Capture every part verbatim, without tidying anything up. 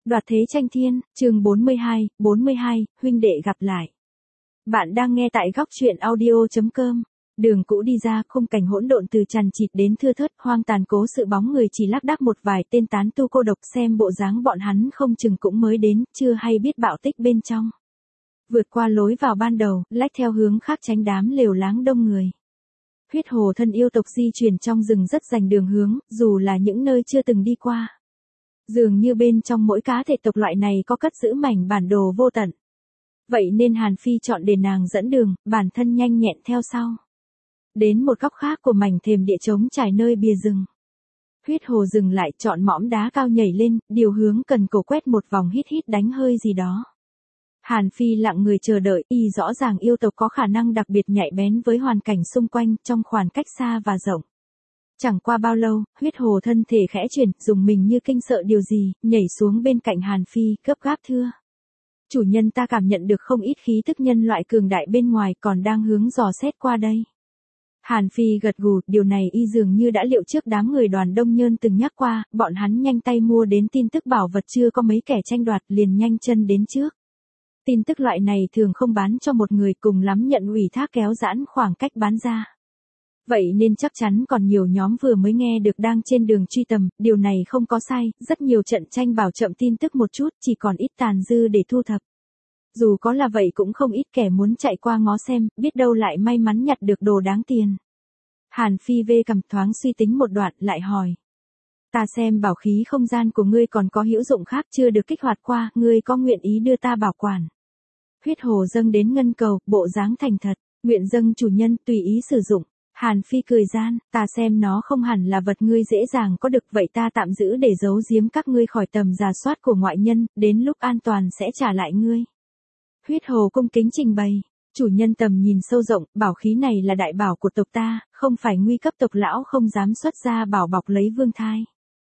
Đoạt thế tranh thiên, chương bốn mươi hai, bốn mươi hai, huynh đệ gặp lại. Bạn đang nghe tại góc truyện audio.com. Đường cũ đi ra, khung cảnh hỗn độn từ chằng chịt đến thưa thớt, hoang tàn cố sự bóng người chỉ lác đác một vài tên tán tu cô độc, xem bộ dáng bọn hắn không chừng cũng mới đến, chưa hay biết bạo tích bên trong. Vượt qua lối vào ban đầu, lách theo hướng khác tránh đám lều láng đông người. Huyết hồ thân yêu tộc di chuyển trong rừng rất rành đường hướng, dù là những nơi chưa từng đi qua. Dường như bên trong mỗi cá thể tộc loại này có cất giữ mảnh bản đồ vô tận. Vậy nên Hàn Phi chọn để nàng dẫn đường, bản thân nhanh nhẹn theo sau. Đến một góc khác của mảnh thềm địa trống trải nơi bìa rừng. Huyết hồ dừng lại, chọn mỏm đá cao nhảy lên, điều hướng cần cổ quét một vòng, hít hít đánh hơi gì đó. Hàn Phi lặng người chờ đợi, y rõ ràng yêu tộc có khả năng đặc biệt nhạy bén với hoàn cảnh xung quanh trong khoảng cách xa và rộng. Chẳng qua bao lâu, huyết hồ thân thể khẽ chuyển, dùng mình như kinh sợ điều gì, nhảy xuống bên cạnh Hàn Phi, gấp gáp thưa. Chủ nhân, ta cảm nhận được không ít khí tức nhân loại cường đại bên ngoài, còn đang hướng dò xét qua đây. Hàn Phi gật gù, điều này y dường như đã liệu trước đám người Đoàn Đông Nhơn từng nhắc qua, bọn hắn nhanh tay mua đến tin tức bảo vật chưa có mấy kẻ tranh đoạt, liền nhanh chân đến trước. Tin tức loại này thường không bán cho một người, cùng lắm nhận ủy thác kéo giãn khoảng cách bán ra. Vậy nên chắc chắn còn nhiều nhóm vừa mới nghe được đang trên đường truy tầm, điều này không có sai, rất nhiều trận tranh bảo chậm tin tức một chút, chỉ còn ít tàn dư để thu thập. Dù có là vậy cũng không ít kẻ muốn chạy qua ngó xem, biết đâu lại may mắn nhặt được đồ đáng tiền. Hàn Phi vê cầm thoáng suy tính một đoạn, lại hỏi. Ta xem bảo khí không gian của ngươi còn có hữu dụng khác chưa được kích hoạt qua, ngươi có nguyện ý đưa ta bảo quản. Huyết hồ dâng đến ngân cầu, bộ dáng thành thật, nguyện dâng chủ nhân, tùy ý sử dụng. Hàn Phi cười gian, ta xem nó không hẳn là vật ngươi dễ dàng có được, vậy ta tạm giữ để giấu giếm các ngươi khỏi tầm rà soát của ngoại nhân, đến lúc an toàn sẽ trả lại ngươi. Huyết hồ cung kính trình bày, chủ nhân tầm nhìn sâu rộng, bảo khí này là đại bảo của tộc ta, không phải nguy cấp tộc lão không dám xuất ra bảo bọc lấy vương thai.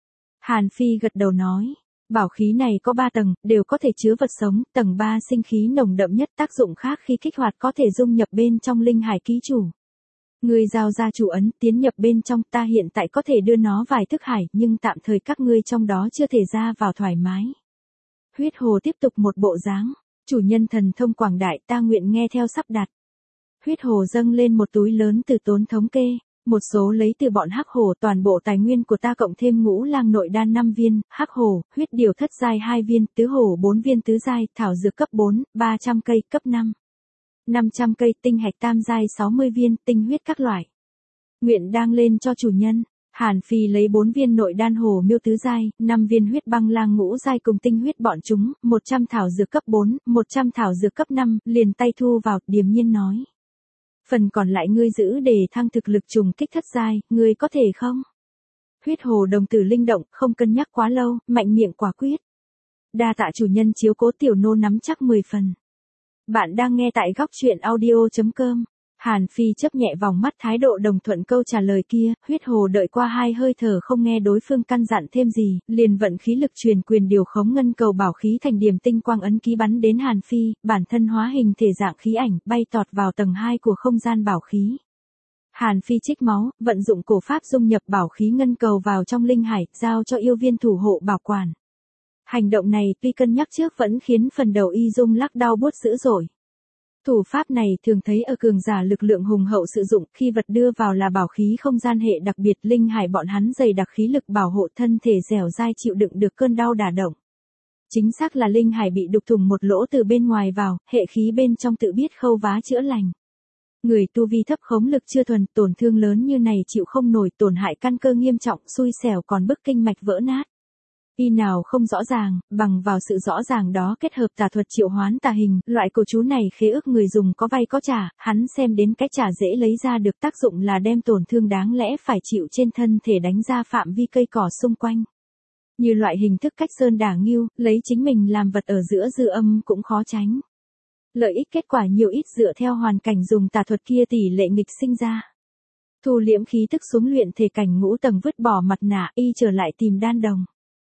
Hàn Phi gật đầu nói, bảo khí này có ba tầng, đều có thể chứa vật sống, tầng ba sinh khí nồng đậm nhất, tác dụng khác khi kích hoạt có thể dung nhập bên trong linh hải ký chủ. Ngươi giao ra chủ ấn, tiến nhập bên trong, ta hiện tại có thể đưa nó vài thức hải, nhưng tạm thời các ngươi trong đó chưa thể ra vào thoải mái. Huyết hồ tiếp tục một bộ dáng, chủ nhân thần thông quảng đại, ta nguyện nghe theo sắp đặt. Huyết hồ dâng lên một túi lớn từ tốn thống kê, một số lấy từ bọn hắc hồ, toàn bộ tài nguyên của ta cộng thêm ngũ lang nội đan năm viên, hắc hồ, huyết điều thất giai hai viên, tứ hồ bốn viên tứ giai, thảo dược cấp bốn, ba trăm cây, cấp năm. năm trăm cây, tinh hạch tam giai sáu mươi viên, tinh huyết các loại. Nguyện đang lên cho chủ nhân. Hàn Phi lấy bốn viên nội đan hồ miêu tứ giai, năm viên huyết băng lang ngũ giai cùng tinh huyết bọn chúng, một trăm thảo dược cấp bốn, một trăm thảo dược cấp năm, liền tay thu vào, điềm nhiên nói. Phần còn lại ngươi giữ để thăng thực lực trùng kích thất giai, ngươi có thể không? Huyết hồ đồng tử linh động, không cân nhắc quá lâu, mạnh miệng quả quyết. Đa tạ chủ nhân chiếu cố, tiểu nô nắm chắc mười phần. Bạn đang nghe tại góc truyện audio.com. Hàn Phi chớp nhẹ vòng mắt, thái độ đồng thuận câu trả lời kia, huyết hồ đợi qua hai hơi thở không nghe đối phương căn dặn thêm gì, liền vận khí lực truyền quyền điều khống ngân cầu bảo khí thành điểm tinh quang ấn ký bắn đến Hàn Phi, bản thân hóa hình thể dạng khí ảnh, bay tọt vào tầng hai của không gian bảo khí. Hàn Phi trích máu, vận dụng cổ pháp dung nhập bảo khí ngân cầu vào trong linh hải, giao cho yêu viên thủ hộ bảo quản. Hành động này tuy cân nhắc trước vẫn khiến phần đầu y rung lắc đau buốt dữ dội. Thủ pháp này thường thấy ở cường giả lực lượng hùng hậu sử dụng, khi vật đưa vào là bảo khí không gian hệ đặc biệt, linh hải bọn hắn dày đặc khí lực bảo hộ, thân thể dẻo dai chịu đựng được cơn đau đả động. Chính xác là linh hải bị đục thủng một lỗ từ bên ngoài vào, hệ khí bên trong tự biết khâu vá chữa lành. Người tu vi thấp khống lực chưa thuần, tổn thương lớn như này chịu không nổi, tổn hại căn cơ nghiêm trọng, xui xẻo còn bức kinh mạch vỡ nát. Y nào không rõ ràng, bằng vào sự rõ ràng đó kết hợp tà thuật triệu hoán tà hình, loại cổ chú này khế ước người dùng có vay có trả, hắn xem đến cái trả dễ lấy ra được, tác dụng là đem tổn thương đáng lẽ phải chịu trên thân thể đánh ra phạm vi cây cỏ xung quanh. Như loại hình thức cách sơn đả ngưu, lấy chính mình làm vật ở giữa dư âm cũng khó tránh. Lợi ích kết quả nhiều ít dựa theo hoàn cảnh dùng tà thuật kia tỷ lệ nghịch sinh ra. Thu liễm khí tức xuống luyện thể cảnh ngũ tầng, vứt bỏ mặt nạ, y trở lại tìm đan đồng.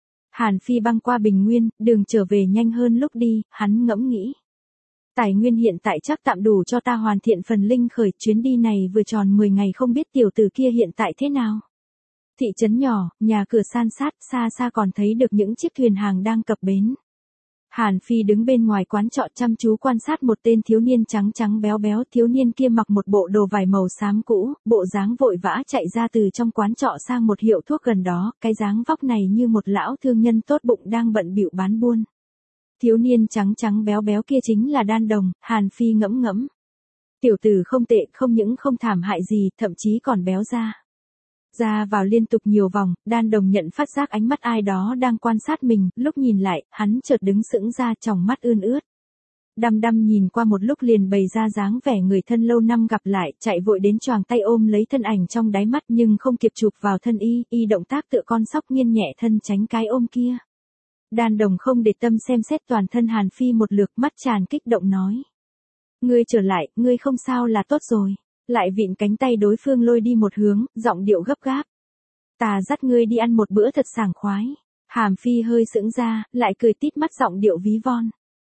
Hàn Phi băng qua bình nguyên, đường trở về nhanh hơn lúc đi, hắn ngẫm nghĩ. Tài nguyên hiện tại chắc tạm đủ cho ta hoàn thiện phần linh khởi, chuyến đi này vừa tròn mười ngày, không biết tiểu tử kia hiện tại thế nào. Thị trấn nhỏ, nhà cửa san sát, xa xa còn thấy được những chiếc thuyền hàng đang cập bến. Hàn Phi đứng bên ngoài quán trọ chăm chú quan sát một tên thiếu niên trắng trắng béo béo, thiếu niên kia mặc một bộ đồ vải màu xám cũ, bộ dáng vội vã chạy ra từ trong quán trọ sang một hiệu thuốc gần đó, cái dáng vóc này như một lão thương nhân tốt bụng đang bận bịu bán buôn. Thiếu niên trắng trắng béo béo kia chính là Đan Đồng, Hàn Phi ngẫm ngẫm. Tiểu tử không tệ, không những không thảm hại gì, thậm chí còn béo ra. Ra vào liên tục nhiều vòng, Đan Đồng nhận phát giác ánh mắt ai đó đang quan sát mình, lúc nhìn lại, hắn chợt đứng sững ra, tròng mắt ươn ướt. Đăm đăm nhìn qua một lúc liền bày ra dáng vẻ người thân lâu năm gặp lại, chạy vội đến choàng tay ôm lấy thân ảnh trong đáy mắt nhưng không kịp chụp vào thân y, y động tác tựa con sóc nghiêng nhẹ thân tránh cái ôm kia. Đan Đồng không để tâm xem xét toàn thân Hàn Phi một lượt, mắt tràn kích động nói. Ngươi trở lại, ngươi không sao là tốt rồi. Lại vịn cánh tay đối phương lôi đi một hướng, giọng điệu gấp gáp. Ta dắt ngươi đi ăn một bữa thật sảng khoái. Hàn Phi hơi sững ra, lại cười tít mắt giọng điệu ví von.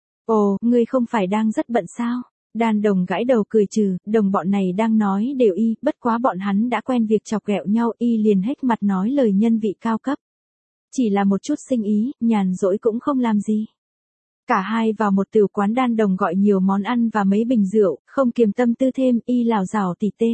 Ồ, ngươi không phải đang rất bận sao? Đan Đồng gãi đầu cười trừ, đồng bọn này đang nói đều y, bất quá bọn hắn đã quen việc chọc ghẹo nhau, y liền hết mặt nói lời nhân vị cao cấp. Chỉ là một chút sinh ý, nhàn rỗi cũng không làm gì. Cả hai vào một tửu quán, Đan Đồng gọi nhiều món ăn và mấy bình rượu, không kiềm tâm tư thêm, y lảo đảo tỉ tê.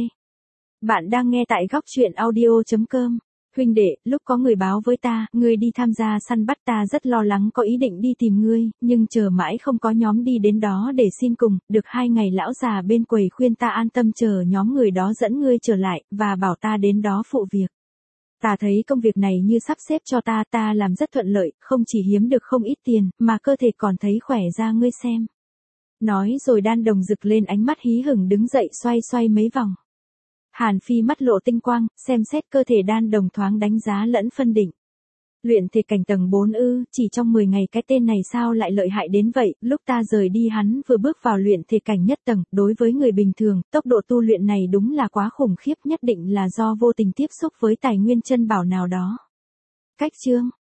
Bạn đang nghe tại góc truyện audio chấm com. Huynh đệ, lúc có người báo với ta, ngươi đi tham gia săn bắt, ta rất lo lắng có ý định đi tìm ngươi, nhưng chờ mãi không có nhóm đi đến đó để xin cùng, được hai ngày lão già bên quầy khuyên ta an tâm chờ nhóm người đó dẫn ngươi trở lại, và bảo ta đến đó phụ việc. Ta thấy công việc này như sắp xếp cho ta, ta làm rất thuận lợi, không chỉ hiếm được không ít tiền, mà cơ thể còn thấy khỏe ra, ngươi xem. Nói rồi Đan Đồng rực lên ánh mắt hí hửng đứng dậy xoay xoay mấy vòng. Hàn Phi mắt lộ tinh quang, xem xét cơ thể Đan Đồng thoáng đánh giá lẫn phân định. Luyện thể cảnh tầng bốn ư, chỉ trong mười ngày cái tên này sao lại lợi hại đến vậy, lúc ta rời đi hắn vừa bước vào luyện thể cảnh nhất tầng, đối với người bình thường, tốc độ tu luyện này đúng là quá khủng khiếp, nhất định là do vô tình tiếp xúc với tài nguyên chân bảo nào đó. Cách chương